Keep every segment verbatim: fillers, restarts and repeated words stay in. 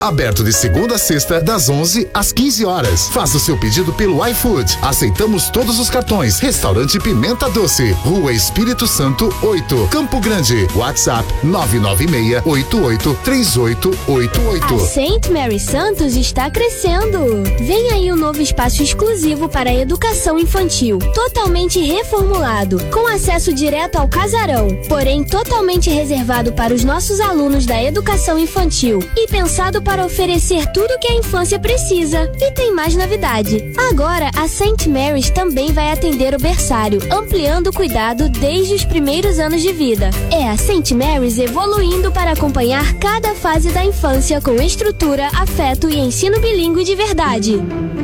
Aberto de segunda a sexta, das onze às quinze horas. Faça o seu pedido pelo iFood. Aceitamos todos os cartões. Restaurante Pimenta Doce, Rua Espírito Santo oito, Campo Grande. WhatsApp nove nove seis, oito oito, três oito oito oito. A Saint Mary Santos está crescendo. Vem aí um novo espaço exclusivo para a educação infantil, totalmente reformulado, com acesso direto ao casarão, porém totalmente reservado para os nossos alunos da educação infantil e pensado para oferecer tudo o que a infância precisa. E tem mais novidade. Agora, a Saint Mary's também vai atender o berçário, ampliando o cuidado desde os primeiros anos de vida. É a Saint Mary's evoluindo para acompanhar cada fase da infância com estrutura, afeto e ensino bilíngue de verdade.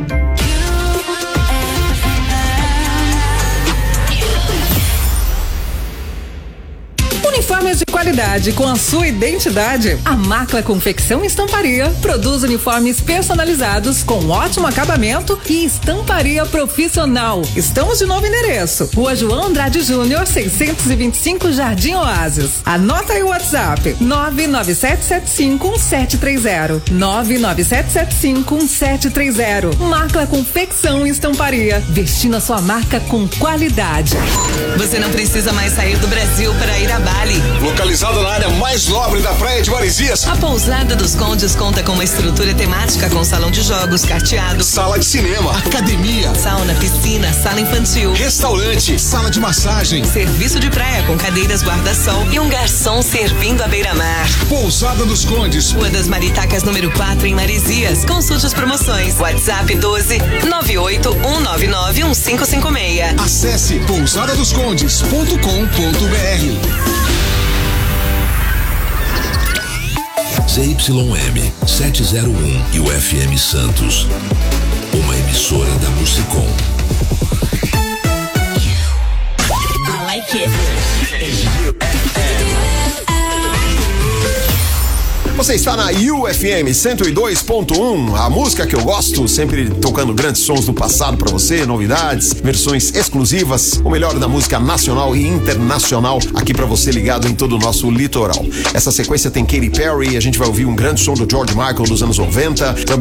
Uniformes de qualidade com a sua identidade. A Macla Confecção e Estamparia produz uniformes personalizados com ótimo acabamento e estamparia profissional. Estamos de novo endereço: Rua João Andrade Júnior, seiscentos e vinte e cinco, Jardim Oásis. Anota aí o WhatsApp: nove nove sete sete cinco um sete três zero. nove nove sete sete cinco um sete três zero. Macla Confecção e Estamparia, vestindo a sua marca com qualidade. Você não precisa mais sair do Brasil para ir a Bali. Localizada na área mais nobre da praia de Marizias, a Pousada dos Condes conta com uma estrutura temática com salão de jogos, carteado, sala de cinema, academia, sauna, piscina, sala infantil, restaurante, sala de massagem, serviço de praia com cadeiras guarda-sol e um garçom servindo à beira-mar. Pousada dos Condes, Rua das Maritacas, número quatro, em Marizias. Consulte as promoções. WhatsApp doze, nove oito um nove nove um cinco cinco seis. Acesse pousada dos condes ponto com ponto b r. Z Y M setecentos e um e o F M Santos, uma emissora da Musicom. I like it. Você está na U F M cento e dois ponto um, a música que eu gosto, sempre tocando grandes sons do passado pra você, novidades, versões exclusivas, o melhor da música nacional e internacional aqui pra você ligado em todo o nosso litoral. Essa sequência tem Katy Perry, a gente vai ouvir um grande som do George Michael dos anos noventa,